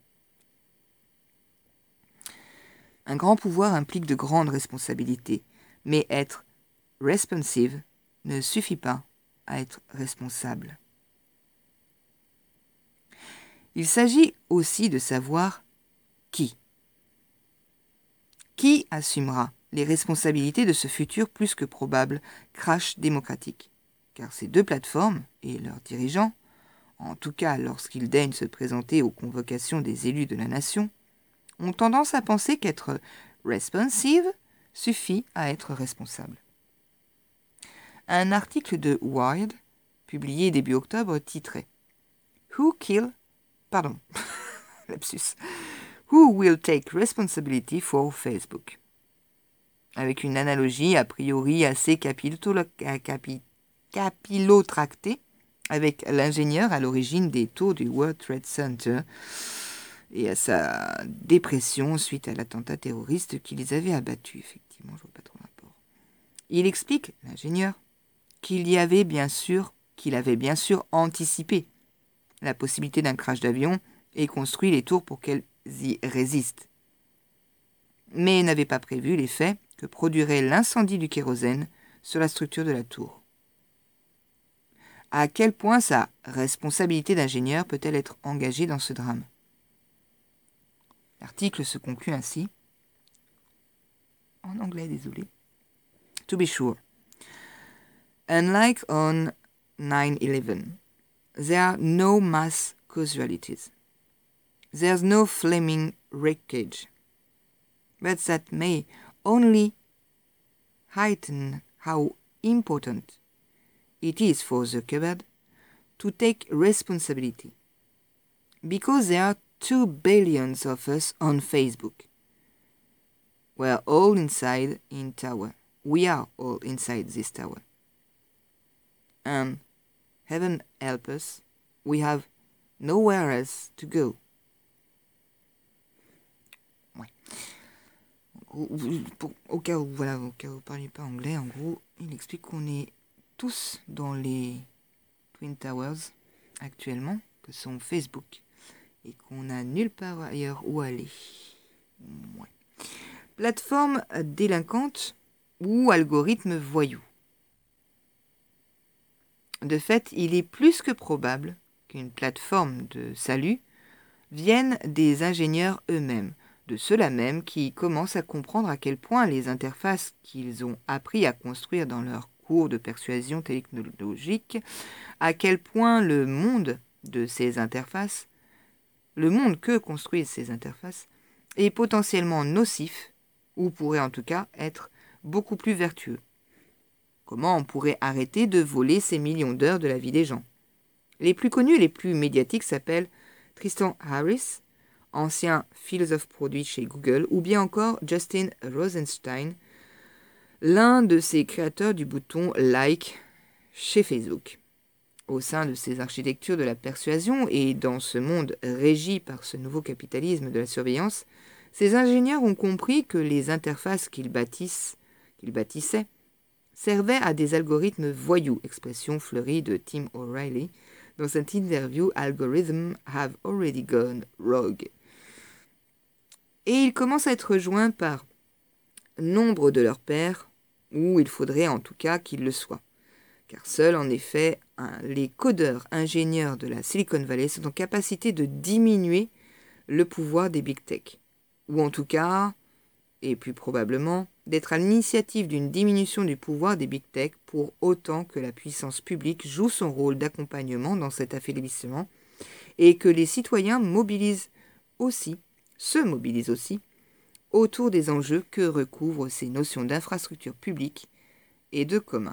Un grand pouvoir implique de grandes responsabilités, mais être responsive ne suffit pas à être responsable. Il s'agit aussi de savoir qui. Qui assumera les responsabilités de ce futur plus que probable crash démocratique ? Car ces deux plateformes et leurs dirigeants, en tout cas lorsqu'ils daignent se présenter aux convocations des élus de la nation, ont tendance à penser qu'être responsive suffit à être responsable. Un article de Wired, publié début octobre, titrait Who will take responsibility for Facebook? avec une analogie a priori assez capillotractée avec l'ingénieur à l'origine des tours du World Trade Center et à sa dépression suite à l'attentat terroriste qui les avait abattus. Effectivement, je vois pas trop le rapport. Il explique, l'ingénieur, qu'il avait bien sûr anticipé la possibilité d'un crash d'avion et construit les tours pour qu'elles y résistent. Mais n'avait pas prévu l'effet que produirait l'incendie du kérosène sur la structure de la tour. À quel point sa responsabilité d'ingénieur peut-elle être engagée dans ce drame? L'article se conclut ainsi, en anglais, désolé. To be sure, unlike on 9/11, there are no mass casualties. There's no flaming wreckage. But that may only heighten how important it is for Zuckerberg to take responsibility. Because there are 2 billion of us on Facebook. We're all inside in tower. We are all inside this tower. And heaven help us, we have nowhere else to go. Ouais. Au cas où vous ne parlez pas anglais, en gros, il explique qu'on est tous dans les Twin Towers actuellement, que sont Facebook, et qu'on n'a nulle part ailleurs où aller. Ouais. Plateforme délinquante ou algorithme voyou. De fait, il est plus que probable qu'une plateforme de salut vienne des ingénieurs eux-mêmes, de ceux-là même qui commencent à comprendre à quel point les interfaces qu'ils ont appris à construire dans leurs cours de persuasion technologique, à quel point le monde de ces interfaces, le monde que construisent ces interfaces, est potentiellement nocif, ou pourrait en tout cas être beaucoup plus vertueux. Comment on pourrait arrêter de voler ces millions d'heures de la vie des gens? Les plus connus et les plus médiatiques s'appellent Tristan Harris, ancien philosophe produit chez Google, ou bien encore Justin Rosenstein, l'un de ces créateurs du bouton Like chez Facebook. Au sein de ces architectures de la persuasion et dans ce monde régi par ce nouveau capitalisme de la surveillance, ces ingénieurs ont compris que les interfaces qu'ils bâtissaient servaient à des algorithmes voyous, expression fleurie de Tim O'Reilly, dans cette interview Algorithms have already gone rogue. Et ils commencent à être rejoints par nombre de leurs pairs, ou il faudrait en tout cas qu'ils le soient. Car seuls, en effet, les codeurs ingénieurs de la Silicon Valley sont en capacité de diminuer le pouvoir des big tech. Ou en tout cas, et plus probablement, d'être à l'initiative d'une diminution du pouvoir des big tech pour autant que la puissance publique joue son rôle d'accompagnement dans cet affaiblissement et que les citoyens se mobilisent aussi autour des enjeux que recouvrent ces notions d'infrastructure publique et de commun.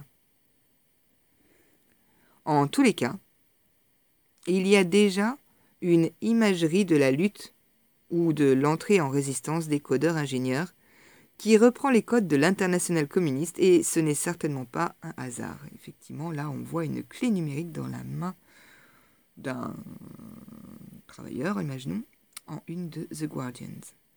En tous les cas, il y a déjà une imagerie de la lutte ou de l'entrée en résistance des codeurs ingénieurs qui reprend les codes de l'internationale communiste et ce n'est certainement pas un hasard. Effectivement, là, on voit une clé numérique dans la main d'un travailleur, imaginons, en une de The Guardians.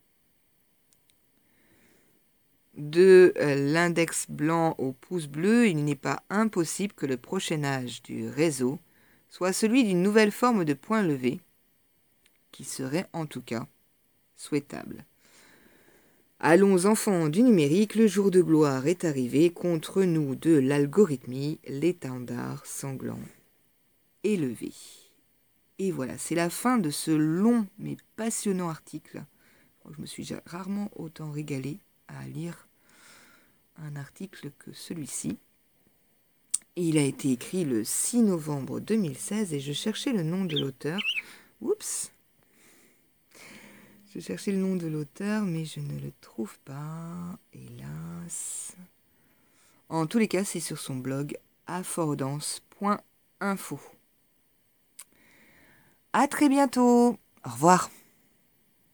De l'index blanc au pouce bleu, il n'est pas impossible que le prochain âge du réseau soit celui d'une nouvelle forme de point levé, qui serait en tout cas souhaitable. Allons enfants du numérique, le jour de gloire est arrivé, contre nous de l'algorithmie, l'étendard sanglant élevé. Et voilà, c'est la fin de ce long mais passionnant article. Je me suis rarement autant régalée à lire un article que celui-ci. Il a été écrit le 6 novembre 2016 et je cherchais le nom de l'auteur. Oups! Je cherchais le nom de l'auteur, mais je ne le trouve pas, hélas. En tous les cas, c'est sur son blog affordance.info. À très bientôt. Au revoir.